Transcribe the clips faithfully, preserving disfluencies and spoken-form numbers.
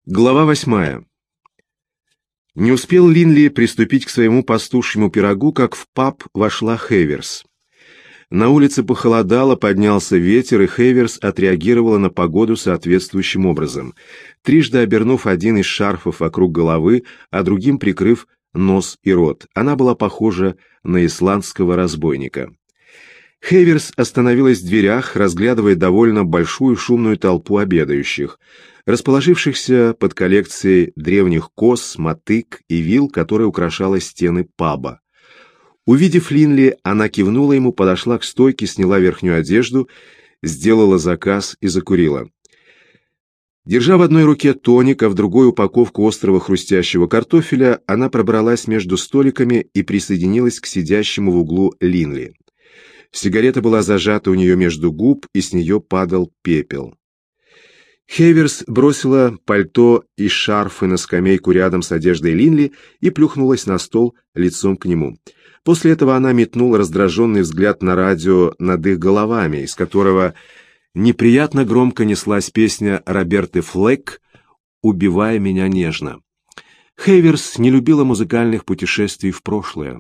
Глава восьмая. Не успел Линли приступить к своему пастушьему пирогу, как в паб вошла Хейверс. На улице похолодало, поднялся ветер, и Хейверс отреагировала на погоду соответствующим образом, трижды обернув один из шарфов вокруг головы, а другим прикрыв нос и рот. Она была похожа на исландского разбойника. Хейверс остановилась в дверях, разглядывая довольно большую шумную толпу обедающих, расположившихся под коллекцией древних кос, мотык и вил, которая украшала стены паба. Увидев Линли, она кивнула ему, подошла к стойке, сняла верхнюю одежду, сделала заказ и закурила. Держа в одной руке тоник, а в другой упаковку острого хрустящего картофеля, она пробралась между столиками и присоединилась к сидящему в углу Линли. Сигарета была зажата у нее между губ, и с нее падал пепел. Хейверс бросила пальто и шарфы на скамейку рядом с одеждой Линли и плюхнулась на стол лицом к нему. После этого она метнула раздраженный взгляд на радио над их головами, из которого неприятно громко неслась песня Роберты Флэк «Убивая меня нежно». Хейверс не любила музыкальных путешествий в прошлое.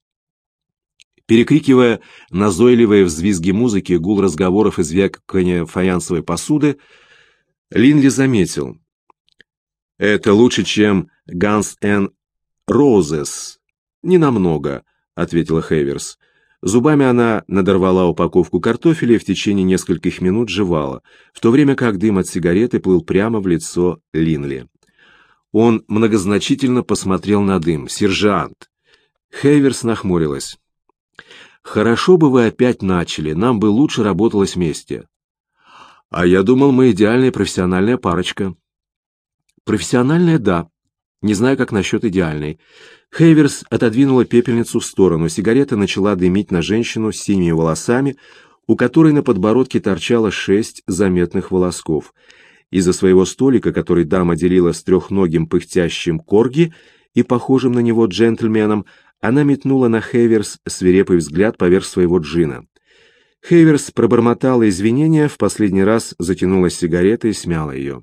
Перекрикивая назойливые взвизги музыки, гул разговоров и звяканье фаянсовой посуды, Линли заметил: «Это лучше, чем Guns N' Roses». «Ненамного», — ответила Хейверс. Зубами она надорвала упаковку картофеля и в течение нескольких минут жевала, в то время как дым от сигареты плыл прямо в лицо Линли. Он многозначительно посмотрел на дым. «Сержант!» Хейверс нахмурилась. «Хорошо бы вы опять начали, нам бы лучше работалось вместе». «А я думал, мы идеальная профессиональная парочка». «Профессиональная, да. Не знаю, как насчет идеальной». Хейверс отодвинула пепельницу в сторону. Сигарета начала дымить на женщину с синими волосами, у которой на подбородке торчало шесть заметных волосков. Из-за своего столика, который дама делила с трехногим пыхтящим корги и похожим на него джентльменом, она метнула на Хейверс свирепый взгляд поверх своего джина. Хейверс пробормотала извинения, в последний раз затянула сигаретой и смяла ее.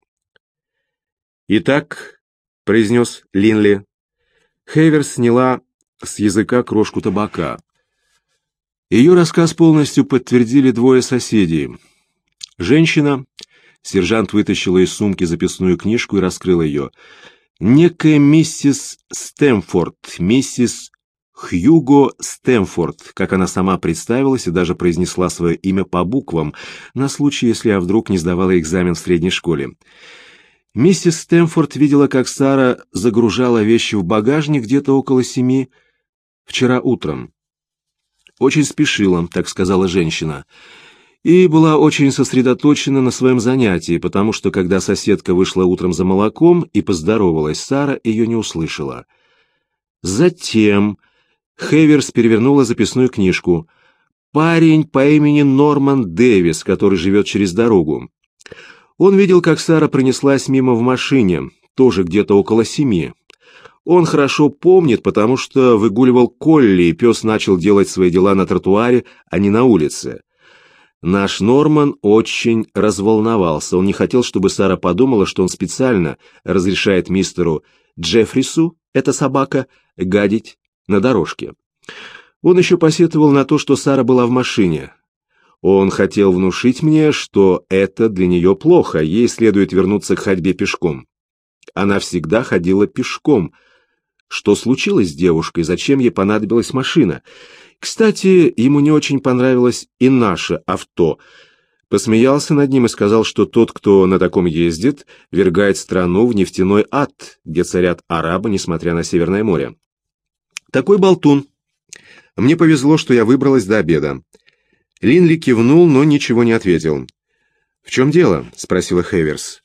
«Итак», — произнес Линли. Хейверс сняла с языка крошку табака. Ее рассказ полностью подтвердили двое соседей. Женщина, сержант вытащила из сумки записную книжку и раскрыла ее. Некая миссис Стэмфорд, миссис Хьюго Стэмфорд, как она сама представилась и даже произнесла свое имя по буквам, на случай, если я вдруг не сдавала экзамен в средней школе. Миссис Стэмфорд видела, как Сара загружала вещи в багажник где-то около семи вчера утром. «Очень спешила», — так сказала женщина, и была очень сосредоточена на своем занятии, потому что, когда соседка вышла утром за молоком и поздоровалась, Сара ее не услышала. Затем Хейверс перевернула записную книжку. «Парень по имени Норман Дэвис, который живет через дорогу». Он видел, как Сара пронеслась мимо в машине, тоже где-то около семи. Он хорошо помнит, потому что выгуливал Колли, и пес начал делать свои дела на тротуаре, а не на улице. Наш Норман очень разволновался. Он не хотел, чтобы Сара подумала, что он специально разрешает мистеру Джеффрису, эта собака, гадить на дорожке. Он еще посетовал на то, что Сара была в машине. Он хотел внушить мне, что это для нее плохо, ей следует вернуться к ходьбе пешком. Она всегда ходила пешком. Что случилось с девушкой, зачем ей понадобилась машина? Кстати, ему не очень понравилось и наше авто. Посмеялся над ним и сказал, что тот, кто на таком ездит, ввергает страну в нефтяной ад, где царят арабы, несмотря на Северное море. Такой болтун. Мне повезло, что я выбралась до обеда. Линли кивнул, но ничего не ответил. «В чем дело?» — спросила Хейверс.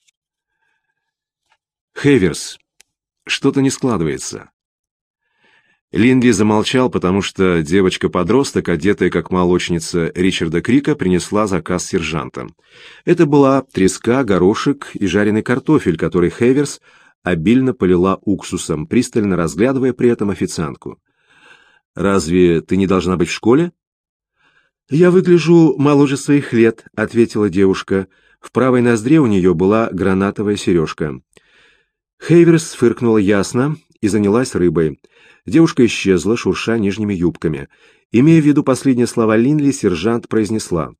«Хейверс, что-то не складывается». Линли замолчал, потому что девочка-подросток, одетая как молочница Ричарда Крика, принесла заказ сержанта. Это была треска, горошек и жареный картофель, который Хейверс обильно полила уксусом, пристально разглядывая при этом официантку. «Разве ты не должна быть в школе?» «Я выгляжу моложе своих лет», — ответила девушка. В правой ноздре у нее была гранатовая сережка. Хейверс фыркнула ясно и занялась рыбой. Девушка исчезла, шурша нижними юбками. Имея в виду последние слова Линли, сержант произнесла: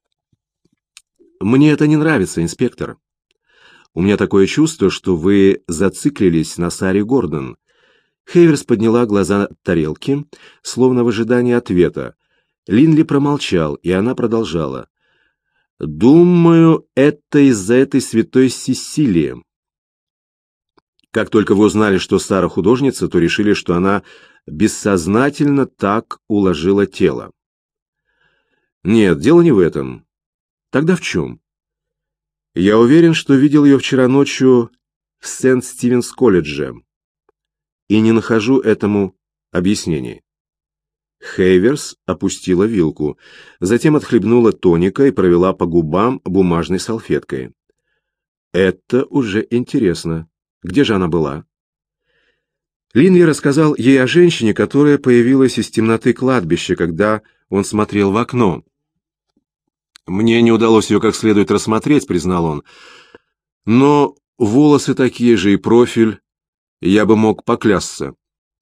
«Мне это не нравится, инспектор. У меня такое чувство, что вы зациклились на Саре Гордон». Хейверс подняла глаза от тарелки, словно в ожидании ответа. Линли промолчал, и она продолжала: «Думаю, это из-за этой святой Сесилии. Как только вы узнали, что Сара художница, то решили, что она бессознательно так уложила тело». «Нет, дело не в этом. Тогда в чем?» «Я уверен, что видел ее вчера ночью в Сент-Стивенс-колледже и не нахожу этому объяснений». Хейверс опустила вилку, затем отхлебнула тоника и провела по губам бумажной салфеткой. «Это уже интересно. Где же она была?» Линли рассказал ей о женщине, которая появилась из темноты кладбища, когда он смотрел в окно. «Мне не удалось ее как следует рассмотреть», — признал он. «Но волосы такие же и профиль, я бы мог поклясться».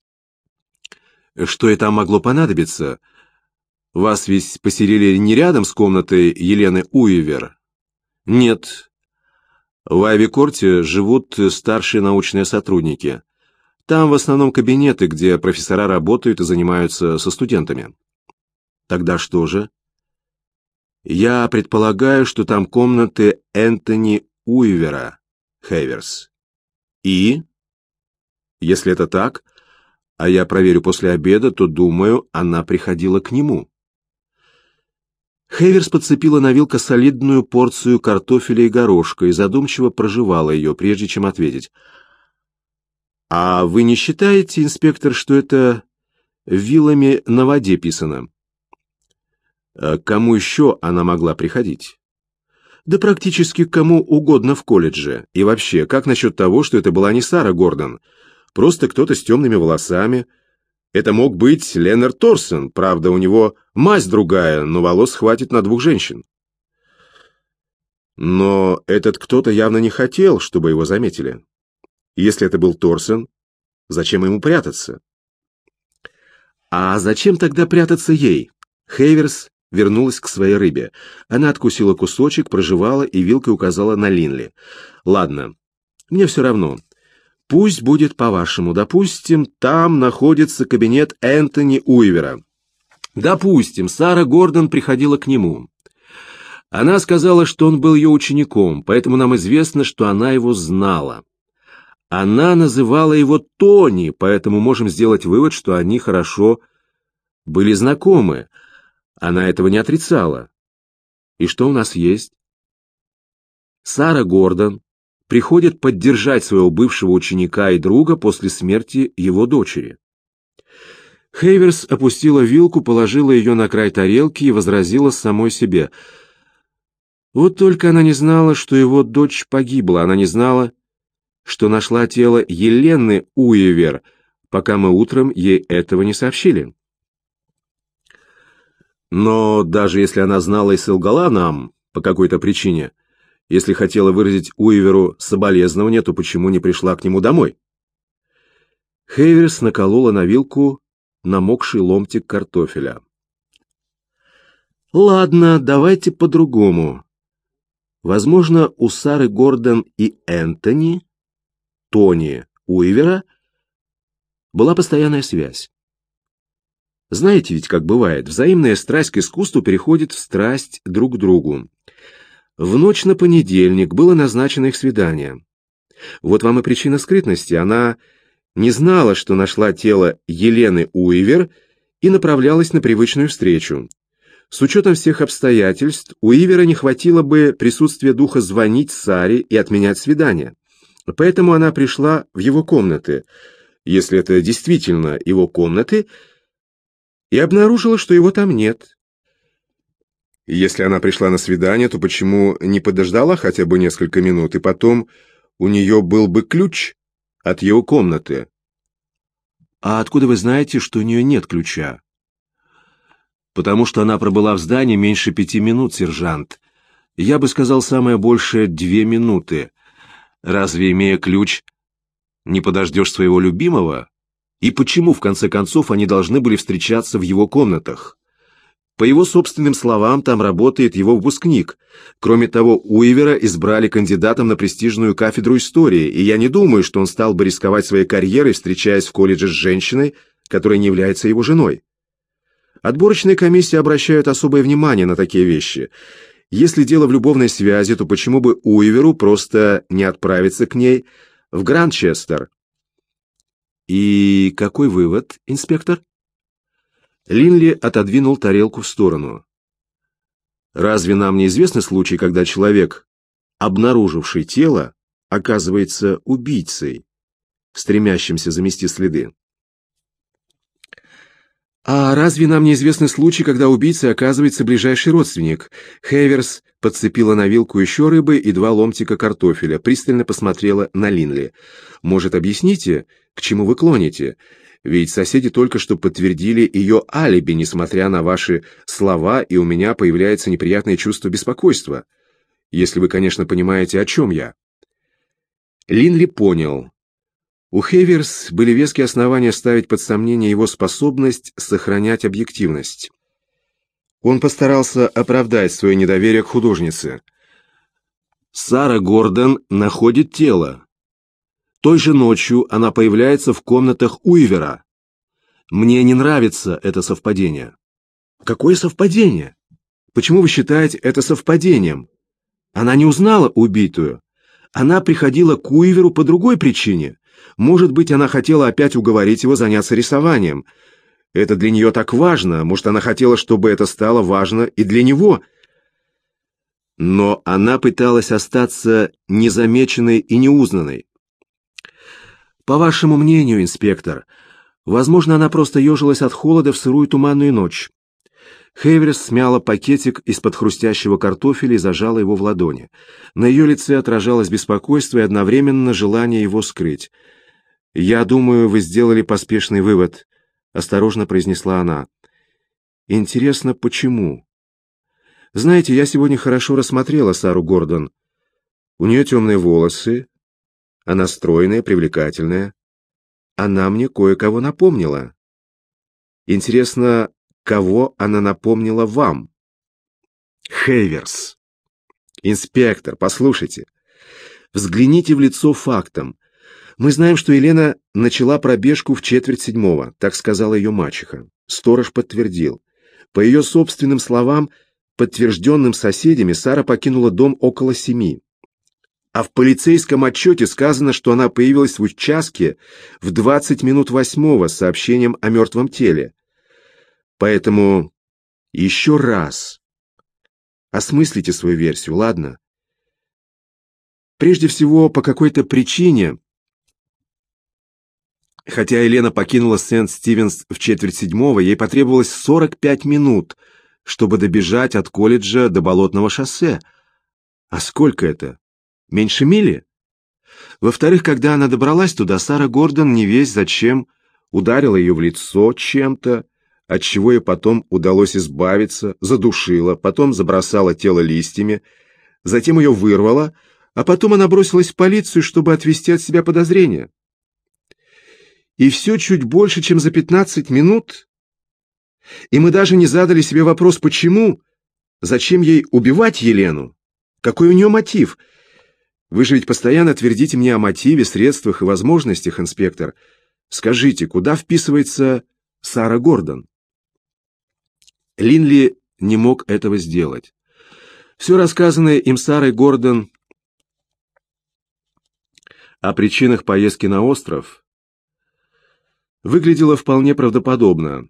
«Что это могло понадобиться? Вас ведь поселили не рядом с комнатой Елены Уивер?» «Нет. В Айви-Корте живут старшие научные сотрудники. Там в основном кабинеты, где профессора работают и занимаются со студентами». «Тогда что же?» «Я предполагаю, что там комнаты Энтони Уивера, Хейверс». «И?» «Если это так, а я проверю после обеда, то, думаю, она приходила к нему». Хейверс подцепила на вилка солидную порцию картофеля и горошка и задумчиво прожевала ее, прежде чем ответить. «А вы не считаете, инспектор, что это вилами на воде писано?» «К кому еще она могла приходить?» «Да практически к кому угодно в колледже. И вообще, как насчет того, что это была не Сара Гордон? Просто кто-то с темными волосами. Это мог быть Ленард Торсон, правда, у него мазь другая, но волос хватит на двух женщин». «Но этот кто-то явно не хотел, чтобы его заметили. Если это был Торсон, зачем ему прятаться?» «А зачем тогда прятаться ей?» Хейверс вернулась к своей рыбе. Она откусила кусочек, прожевала и вилкой указала на Линли. «Ладно, мне все равно. Пусть будет по-вашему. Допустим, там находится кабинет Энтони Уивера. Допустим, Сара Гордон приходила к нему. Она сказала, что он был ее учеником, поэтому нам известно, что она его знала. Она называла его Тони, поэтому можем сделать вывод, что они хорошо были знакомы. Она этого не отрицала. И что у нас есть? Сара Гордон приходит поддержать своего бывшего ученика и друга после смерти его дочери». Хейверс опустила вилку, положила ее на край тарелки и возразила самой себе. Вот только она не знала, что его дочь погибла, она не знала, что нашла тело Елены Уивер, пока мы утром ей этого не сообщили. Но даже если она знала и солгала нам по какой-то причине, если хотела выразить Уиверу соболезнование, то почему не пришла к нему домой? Хейверс наколола на вилку намокший ломтик картофеля. «Ладно, давайте по-другому. Возможно, у Сары Гордон и Энтони, Тони Уивера, была постоянная связь. Знаете ведь, как бывает, взаимная страсть к искусству переходит в страсть друг к другу. В ночь на понедельник было назначено их свидание. Вот вам и причина скрытности. Она не знала, что нашла тело Елены Уивер и направлялась на привычную встречу. С учетом всех обстоятельств, у Уивера не хватило бы присутствия духа звонить Саре и отменять свидание. Поэтому она пришла в его комнаты, если это действительно его комнаты, и обнаружила, что его там нет. Если она пришла на свидание, то почему не подождала хотя бы несколько минут, и потом у нее был бы ключ от его комнаты? А откуда вы знаете, что у нее нет ключа? Потому что она пробыла в здании меньше пяти минут, сержант. Я бы сказал, самое большее две минуты. Разве, имея ключ, не подождешь своего любимого? И почему, в конце концов, они должны были встречаться в его комнатах? По его собственным словам, там работает его выпускник. Кроме того, Уивера избрали кандидатом на престижную кафедру истории, и я не думаю, что он стал бы рисковать своей карьерой, встречаясь в колледже с женщиной, которая не является его женой. Отборочные комиссии обращают особое внимание на такие вещи. Если дело в любовной связи, то почему бы Уиверу просто не отправиться к ней в Гранчестер? И какой вывод, инспектор? Линли отодвинул тарелку в сторону. Разве нам не известны случаи, когда человек, обнаруживший тело, оказывается убийцей, стремящимся замести следы? А разве нам не известны случаи, когда убийцей оказывается ближайший родственник? Хейверс подцепила на вилку еще рыбы и два ломтика картофеля, пристально посмотрела на Линли. Может, объясните, к чему вы клоните? Ведь соседи только что подтвердили ее алиби, несмотря на ваши слова, и у меня появляется неприятное чувство беспокойства. Если вы, конечно, понимаете, о чем я. Линли понял. У Хейверс были веские основания ставить под сомнение его способность сохранять объективность. Он постарался оправдать свое недоверие к художнице. Сара Гордон находит тело. Той же ночью она появляется в комнатах Уивера. Мне не нравится это совпадение. Какое совпадение? Почему вы считаете это совпадением? Она не узнала убитую. Она приходила к Уиверу по другой причине. Может быть, она хотела опять уговорить его заняться рисованием. Это для нее так важно. Может, она хотела, чтобы это стало важно и для него. Но она пыталась остаться незамеченной и неузнанной. По вашему мнению, инспектор, возможно, она просто ежилась от холода в сырую туманную ночь. Хейверс смяла пакетик из-под хрустящего картофеля и зажала его в ладони. На ее лице отражалось беспокойство и одновременно желание его скрыть. «Я думаю, вы сделали поспешный вывод», — осторожно произнесла она. «Интересно, почему?» «Знаете, я сегодня хорошо рассмотрела Сару Гордон. У нее темные волосы, она стройная, привлекательная. Она мне кое-кого напомнила. Интересно, кого она напомнила вам?» «Хейверс. Инспектор, послушайте. Взгляните в лицо фактам. Мы знаем, что Елена начала пробежку в четверть седьмого, так сказала ее мачеха. Сторож подтвердил. По ее собственным словам, подтвержденным соседями, Сара покинула дом около семи. А в полицейском отчете сказано, что она появилась в участке в двадцать минут восьмого с сообщением о мертвом теле. Поэтому еще раз осмыслите свою версию, ладно? Прежде всего, по какой-то причине, хотя Елена покинула Сент-Стивенс в четверть седьмого, ей потребовалось сорок пять минут, чтобы добежать от колледжа до Болотного шоссе. А сколько это? Меньше мили? Во-вторых, когда она добралась туда, Сара Гордон невесть зачем ударила ее в лицо чем-то, от чего ей потом удалось избавиться, задушила, потом забросала тело листьями, затем ее вырвала, а потом она бросилась в полицию, чтобы отвести от себя подозрения. И все чуть больше, чем за пятнадцать минут. И мы даже не задали себе вопрос, почему, зачем ей убивать Елену, какой у нее мотив. Вы же ведь постоянно твердите мне о мотиве, средствах и возможностях, инспектор. Скажите, куда вписывается Сара Гордон? Линли не мог этого сделать. Все рассказанное им Сарой Гордон о причинах поездки на остров выглядело вполне правдоподобно.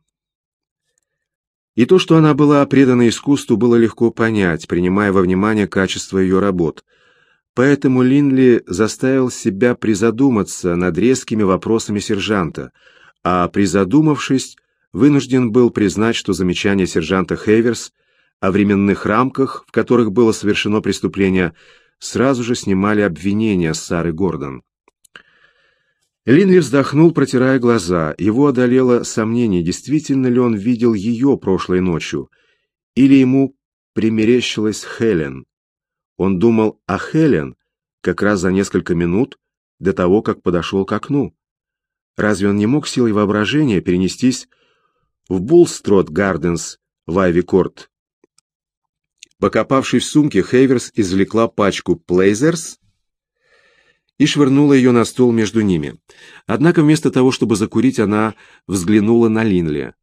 И то, что она была предана искусству, было легко понять, принимая во внимание качество ее работ. Поэтому Линли заставил себя призадуматься над резкими вопросами сержанта, а призадумавшись, вынужден был признать, что замечания сержанта Хейверс о временных рамках, в которых было совершено преступление, сразу же снимали обвинения с Сары Гордон. Линли вздохнул, протирая глаза. Его одолело сомнение, действительно ли он видел ее прошлой ночью, или ему примерещилась Хелен. Он думал о Хелен как раз за несколько минут до того, как подошел к окну. Разве он не мог силой воображения перенестись в Булстрот Гарденс в Айви-Корт? Покопавшись в сумке, Хейверс извлекла пачку Плейзерс и швырнула ее на стол между ними. Однако вместо того, чтобы закурить, она взглянула на Линли.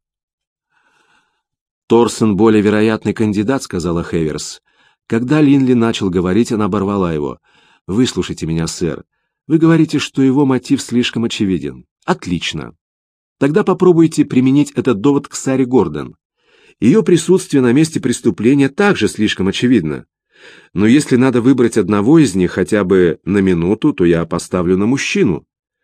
«Торсон более вероятный кандидат», — сказала Хейверс. Когда Линли начал говорить, она оборвала его. «Выслушайте меня, сэр. Вы говорите, что его мотив слишком очевиден. Отлично. Тогда попробуйте применить этот довод к Саре Гордон. Ее присутствие на месте преступления также слишком очевидно. Но если надо выбрать одного из них хотя бы на минуту, то я поставлю на мужчину.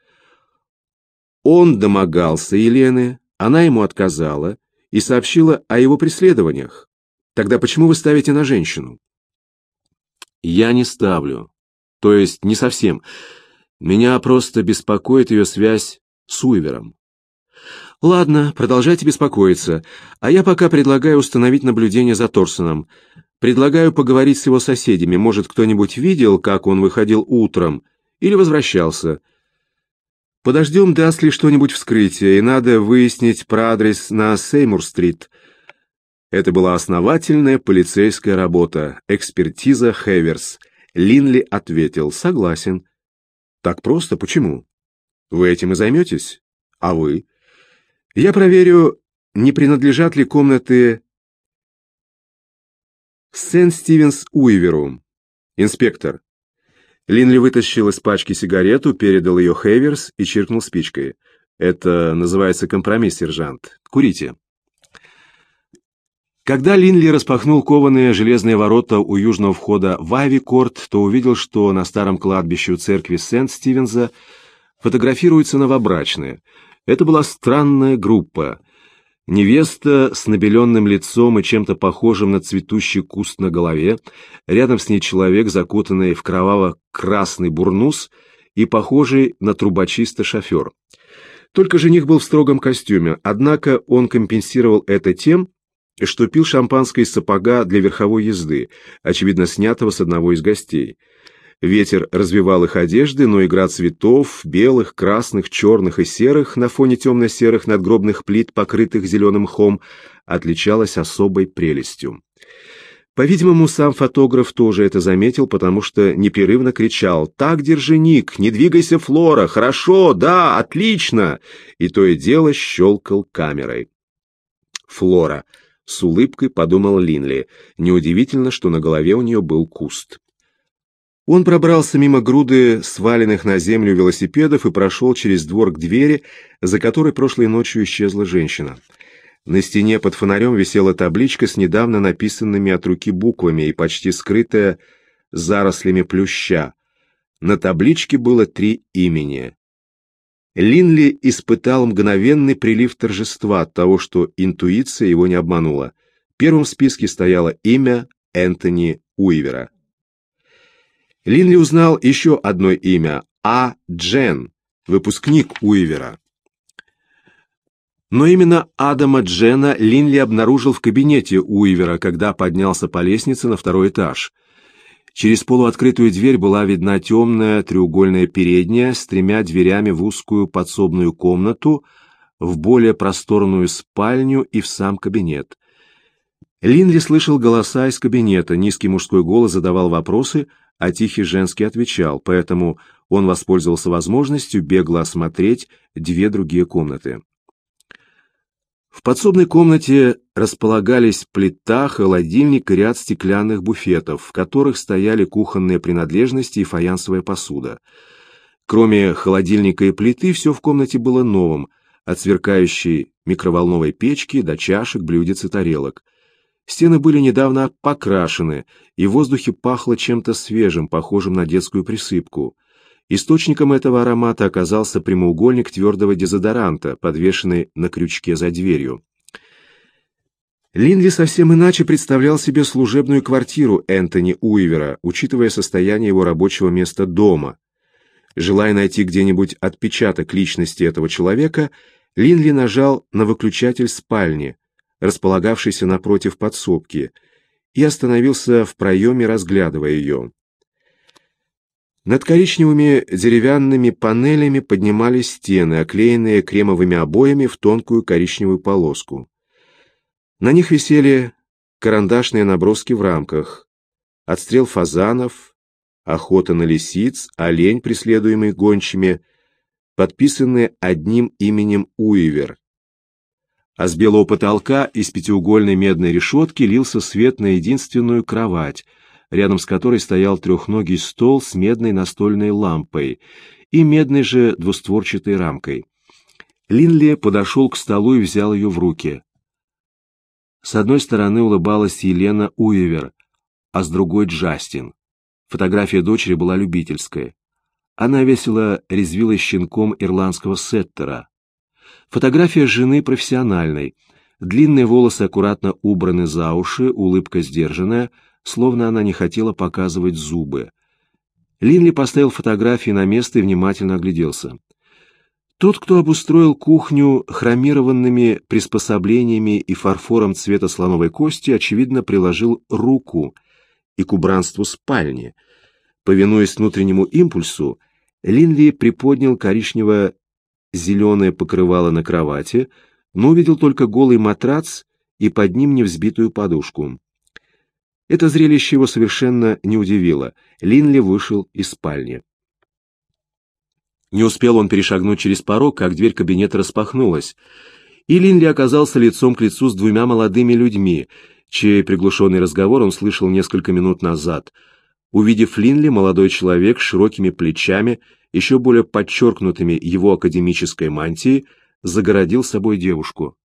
Он домогался Елены, она ему отказала и сообщила о его преследованиях. Тогда почему вы ставите на женщину?» «Я не ставлю. То есть не совсем. Меня просто беспокоит ее связь с Уивером». «Ладно, продолжайте беспокоиться, а я пока предлагаю установить наблюдение за Торсоном. Предлагаю поговорить с его соседями. Может, кто-нибудь видел, как он выходил утром или возвращался? Подождем, даст ли что-нибудь вскрытие, и надо выяснить про адрес на Сеймур-стрит». Это была основательная полицейская работа, экспертиза Хейверс. Линли ответил: «Согласен». «Так просто? Почему? Вы этим и займетесь? А вы?» «Я проверю, не принадлежат ли комнаты Сент-Стивенс Уиверу. Инспектор». Линли вытащил из пачки сигарету, передал ее Хейверс и чиркнул спичкой. «Это называется компромисс, сержант. Курите». Когда Линли распахнул кованые железные ворота у южного входа в Айви-Корт, то увидел, что на старом кладбище у церкви Сент-Стивенса фотографируются новобрачные. Это была странная группа. Невеста с набеленным лицом и чем-то похожим на цветущий куст на голове, рядом с ней человек, закутанный в кроваво-красный бурнус и похожий на трубочиста шофер. Только жених был в строгом костюме, однако он компенсировал это тем, что пил шампанское из сапога для верховой езды, очевидно снятого с одного из гостей. Ветер развивал их одежды, но игра цветов, белых, красных, черных и серых, на фоне темно-серых надгробных плит, покрытых зеленым мхом, отличалась особой прелестью. По-видимому, сам фотограф тоже это заметил, потому что непрерывно кричал: «Так держи, Ник! Не двигайся, Флора! Хорошо! Да! Отлично!» И то и дело щелкал камерой. «Флора!» — с улыбкой подумал Линли. Неудивительно, что на голове у нее был куст. Он пробрался мимо груды сваленных на землю велосипедов и прошел через двор к двери, за которой прошлой ночью исчезла женщина. На стене под фонарем висела табличка с недавно написанными от руки буквами и почти скрытая зарослями плюща. На табличке было три имени. Линли испытал мгновенный прилив торжества от того, что интуиция его не обманула. Первым в списке стояло имя Энтони Уивера. Линли узнал еще одно имя — А. Джен, выпускник Уивера. Но именно Адама Джена Линли обнаружил в кабинете Уивера, когда поднялся по лестнице на второй этаж. Через полуоткрытую дверь была видна темная треугольная передняя с тремя дверями в узкую подсобную комнату, в более просторную спальню и в сам кабинет. Линли слышал голоса из кабинета, низкий мужской голос задавал вопросы, а тихий женский отвечал, поэтому он воспользовался возможностью бегло осмотреть две другие комнаты. В подсобной комнате располагались плита, холодильник и ряд стеклянных буфетов, в которых стояли кухонные принадлежности и фаянсовая посуда. Кроме холодильника и плиты, все в комнате было новым, от сверкающей микроволновой печки до чашек, блюдец и тарелок. Стены были недавно покрашены, и в воздухе пахло чем-то свежим, похожим на детскую присыпку. Источником этого аромата оказался прямоугольник твердого дезодоранта, подвешенный на крючке за дверью. Линли совсем иначе представлял себе служебную квартиру Энтони Уивера, учитывая состояние его рабочего места дома. Желая найти где-нибудь отпечаток личности этого человека, Линли нажал на выключатель спальни, располагавшейся напротив подсобки, и остановился в проеме, разглядывая ее. Над коричневыми деревянными панелями поднимались стены, оклеенные кремовыми обоями в тонкую коричневую полоску. На них висели карандашные наброски в рамках: отстрел фазанов, охота на лисиц, олень, преследуемый гончими, подписанные одним именем Уивер. А с белого потолка из пятиугольной медной решетки лился свет на единственную кровать, рядом с которой стоял трехногий стол с медной настольной лампой и медной же двустворчатой рамкой. Линли подошел к столу и взял ее в руки. С одной стороны улыбалась Елена Уивер, а с другой — Джастин. Фотография дочери была любительская. Она весело резвилась щенком ирландского сеттера. Фотография жены профессиональной. Длинные волосы аккуратно убраны за уши, улыбка сдержанная, словно она не хотела показывать зубы. Линли поставил фотографии на место и внимательно огляделся. Тот, кто обустроил кухню хромированными приспособлениями и фарфором цвета слоновой кости, очевидно, приложил руку и к убранству спальни. Повинуясь внутреннему импульсу, Линли приподнял коричнево-зеленое покрывало на кровати, но увидел только голый матрац и под ним невзбитую подушку. Это зрелище его совершенно не удивило. Линли вышел из спальни. Не успел он перешагнуть через порог, как дверь кабинета распахнулась, и Линли оказался лицом к лицу с двумя молодыми людьми, чей приглушенный разговор он слышал несколько минут назад. Увидев Линли, молодой человек с широкими плечами, еще более подчеркнутыми его академической мантией, загородил собой девушку.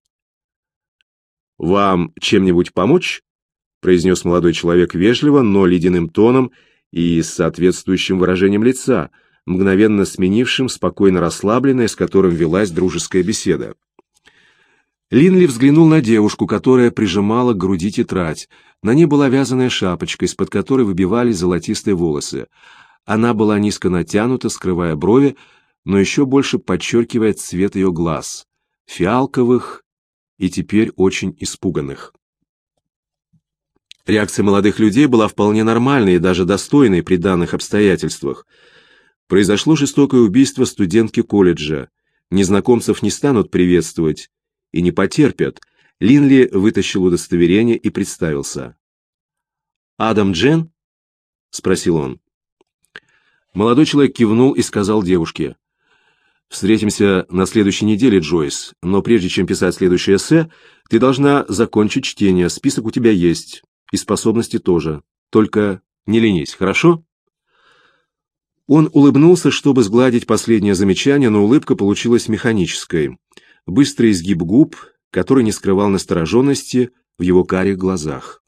«Вам чем-нибудь помочь?» — произнес молодой человек вежливо, но ледяным тоном и с соответствующим выражением лица, мгновенно сменившим спокойно расслабленное, с которым велась дружеская беседа. Линли взглянул на девушку, которая прижимала к груди тетрадь. На ней была вязаная шапочка, из-под которой выбивались золотистые волосы. Она была низко натянута, скрывая брови, но еще больше подчеркивая цвет ее глаз, фиалковых и теперь очень испуганных. Реакция молодых людей была вполне нормальной и даже достойной при данных обстоятельствах. Произошло жестокое убийство студентки колледжа. Незнакомцев не станут приветствовать и не потерпят. Линли вытащил удостоверение и представился. «Адам Джен?» — спросил он. Молодой человек кивнул и сказал девушке: «Встретимся на следующей неделе, Джойс, но прежде чем писать следующее эссе, ты должна закончить чтение, список у тебя есть, и способности тоже. Только не ленись, хорошо?» Он улыбнулся, чтобы сгладить последнее замечание, но улыбка получилась механической. Быстрый изгиб губ, который не скрывал настороженности в его карих глазах.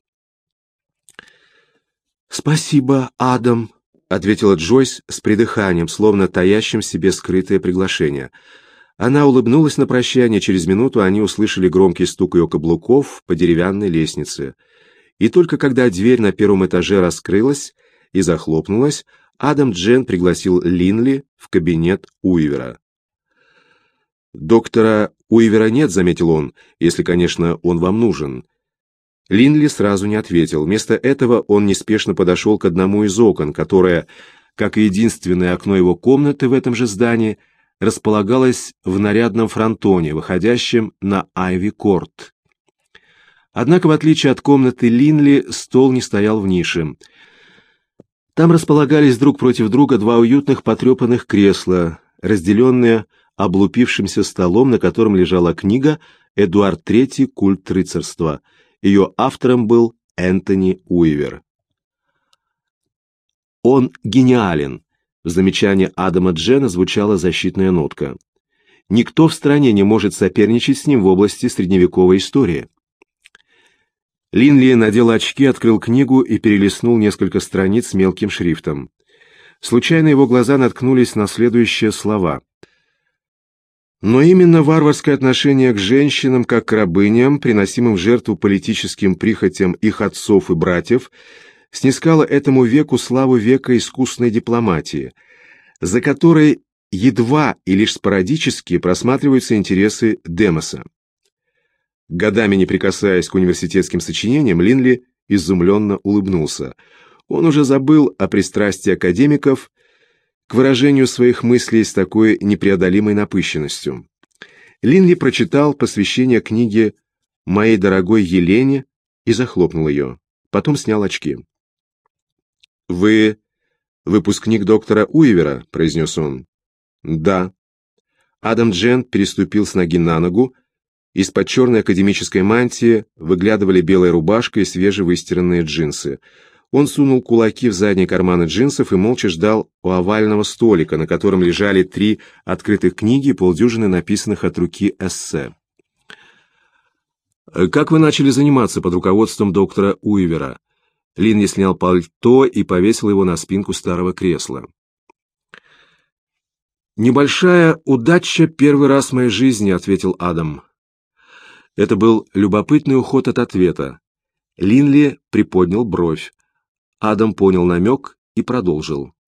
«Спасибо, Адам», — ответила Джойс с придыханием, словно таящим в себе скрытое приглашение. Она улыбнулась на прощание, через минуту они услышали громкий стук ее каблуков по деревянной лестнице. И только когда дверь на первом этаже раскрылась и захлопнулась, Адам Джен пригласил Линли в кабинет Уивера. «Доктора Уивера нет», — заметил он, — «если, конечно, он вам нужен». Линли сразу не ответил. Вместо этого он неспешно подошел к одному из окон, которое, как и единственное окно его комнаты в этом же здании, располагалось в нарядном фронтоне, выходящем на Айви-Корт. Однако, в отличие от комнаты Линли, стол не стоял в нише. Там располагались друг против друга два уютных потрепанных кресла, разделенные облупившимся столом, на котором лежала книга «Эдуард третий. Культ рыцарства». Ее автором был Энтони Уивер. «Он гениален», — в замечании Адама Джена звучала защитная нотка. «Никто в стране не может соперничать с ним в области средневековой истории». Линли надел очки, открыл книгу и перелистнул несколько страниц мелким шрифтом. Случайно его глаза наткнулись на следующие слова. «Но именно варварское отношение к женщинам как к рабыням, приносимым в жертву политическим прихотям их отцов и братьев, снискало этому веку славу века искусной дипломатии, за которой едва и лишь спорадически просматриваются интересы Демоса». Годами не прикасаясь к университетским сочинениям, Линли изумленно улыбнулся. Он уже забыл о пристрастии академиков к выражению своих мыслей с такой непреодолимой напыщенностью. Линли прочитал посвящение книге «Моей дорогой Елене» и захлопнул ее. Потом снял очки. «Вы выпускник доктора Уивера?» — произнес он. «Да». Адам Джент переступил с ноги на ногу. Из-под черной академической мантии выглядывали белая рубашка и свежевыстиранные джинсы. Он сунул кулаки в задние карманы джинсов и молча ждал у овального столика, на котором лежали три открытых книги и полдюжины написанных от руки эссе. «Как вы начали заниматься под руководством доктора Уивера?» Линли снял пальто и повесил его на спинку старого кресла. «Небольшая удача первый раз в моей жизни», — ответил Адам. Это был любопытный уход от ответа. Линли приподнял бровь. Адам понял намек и продолжил.